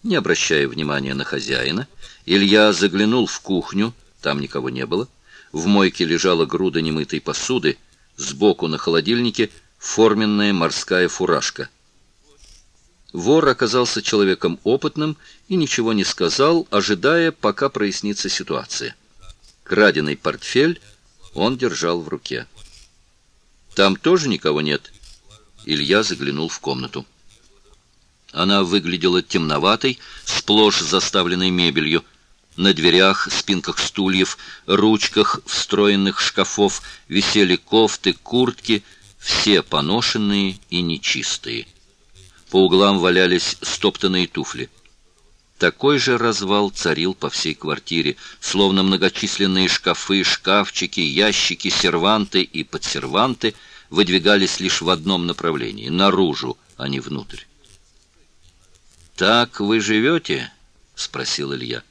Не обращая внимания на хозяина, Илья заглянул в кухню, там никого не было. В мойке лежала груда немытой посуды, сбоку на холодильнике форменная морская фуражка. Вор оказался человеком опытным и ничего не сказал, ожидая, пока прояснится ситуация. Краденый портфель он держал в руке. «Там тоже никого нет?» Илья заглянул в комнату. Она выглядела темноватой, сплошь заставленной мебелью. На дверях, спинках стульев, ручках встроенных шкафов висели кофты, куртки, все поношенные и нечистые. По углам валялись стоптанные туфли. Такой же развал царил по всей квартире, словно многочисленные шкафы, шкафчики, ящики, серванты и подсерванты выдвигались лишь в одном направлении — наружу, а не внутрь. «Так вы живете?» — спросил Илья.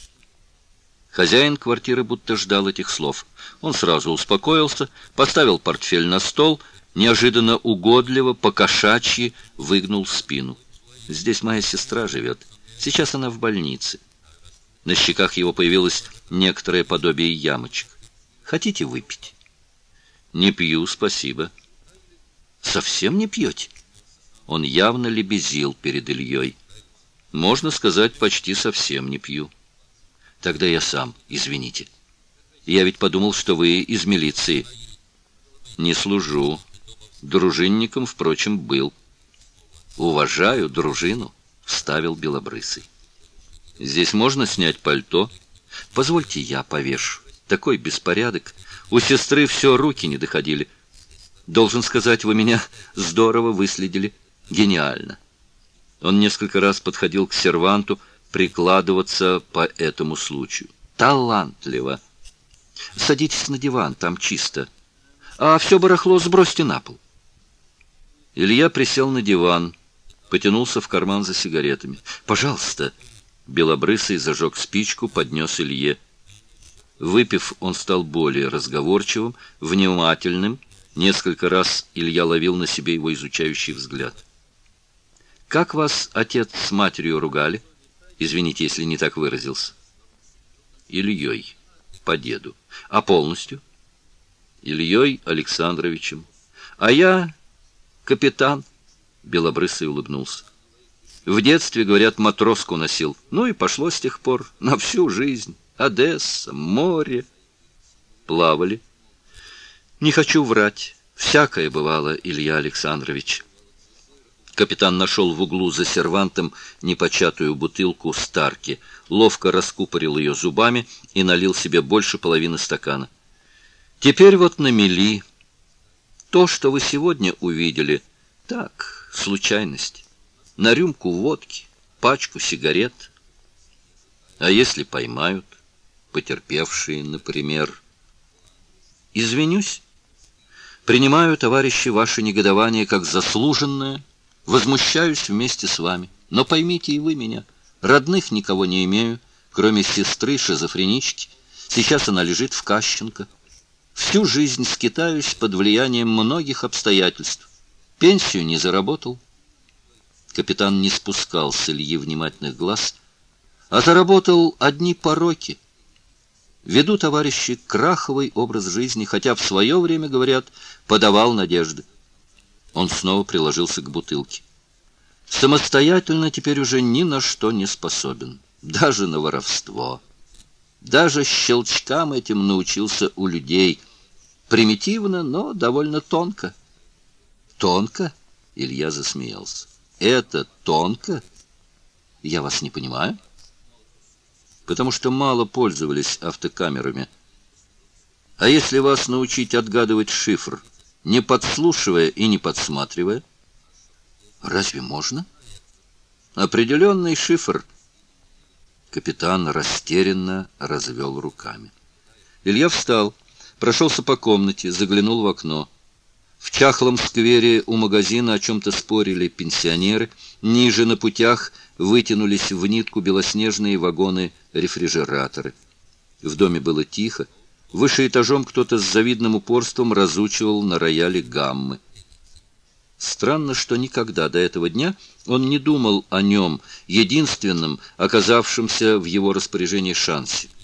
Хозяин квартиры будто ждал этих слов. Он сразу успокоился, поставил портфель на стол, неожиданно угодливо, по-кошачьи выгнул спину. «Здесь моя сестра живет. Сейчас она в больнице». На щеках его появилось некоторое подобие ямочек. «Хотите выпить?» «Не пью, спасибо». «Совсем не пьете?» Он явно лебезил перед Ильей. «Можно сказать, почти совсем не пью». «Тогда я сам, извините. Я ведь подумал, что вы из милиции». «Не служу. Дружинником, впрочем, был». «Уважаю дружину», — вставил Белобрысый. «Здесь можно снять пальто?» «Позвольте, я повешу. Такой беспорядок. У сестры все руки не доходили. Должен сказать, вы меня здорово выследили. Гениально». Он несколько раз подходил к серванту прикладываться по этому случаю. «Талантливо. Садитесь на диван, там чисто. А все барахло сбросьте на пол». Илья присел на диван, потянулся в карман за сигаретами. «Пожалуйста». Белобрысый зажег спичку, поднес Илье. Выпив, он стал более разговорчивым, внимательным. Несколько раз Илья ловил на себе его изучающий взгляд. «Как вас отец с матерью ругали? Извините, если не так выразился». «Ильей, по деду. А полностью?» «Ильей Александровичем. А я капитан». Белобрысый улыбнулся. «В детстве, говорят, матроску носил. Ну и пошло с тех пор. На всю жизнь. Одесса, море». «Плавали?» «Не хочу врать. Всякое бывало, Илья Александрович». Капитан нашел в углу за сервантом непочатую бутылку старки, ловко раскупорил ее зубами и налил себе больше половины стакана. «Теперь вот на мели. То, что вы сегодня увидели, так, случайность. На рюмку водки, пачку сигарет. А если поймают, потерпевшие, например?» «Извинюсь. Принимаю, товарищи, ваше негодование как заслуженное. Возмущаюсь вместе с вами. Но поймите и вы меня. Родных никого не имею, кроме сестры-шизофренички. Сейчас она лежит в Кащенко. Всю жизнь скитаюсь под влиянием многих обстоятельств. Пенсию не заработал». Капитан не спускал с Ильи внимательных глаз. «А заработал одни пороки. Веду, товарищи, краховый образ жизни, хотя в свое время, говорят, подавал надежды». Он снова приложился к бутылке. «Самостоятельно теперь уже ни на что не способен, даже на воровство. Даже щелчкам этим научился у людей. Примитивно, но довольно тонко». «Тонко?» — Илья засмеялся. «Это тонко? Я вас не понимаю». «Потому что мало пользовались автокамерами. А если вас научить отгадывать шифр, не подслушивая и не подсматривая?» «Разве можно?» «Определенный шифр». Капитан растерянно развел руками. Илья встал, прошелся по комнате, заглянул в окно. В чахлом сквере у магазина о чем-то спорили пенсионеры. Ниже на путях вытянулись в нитку белоснежные вагоны-рефрижераторы. В доме было тихо. Выше этажом кто-то с завидным упорством разучивал на рояле гаммы. Странно, что никогда до этого дня он не думал о нем, единственном оказавшемся в его распоряжении шансе.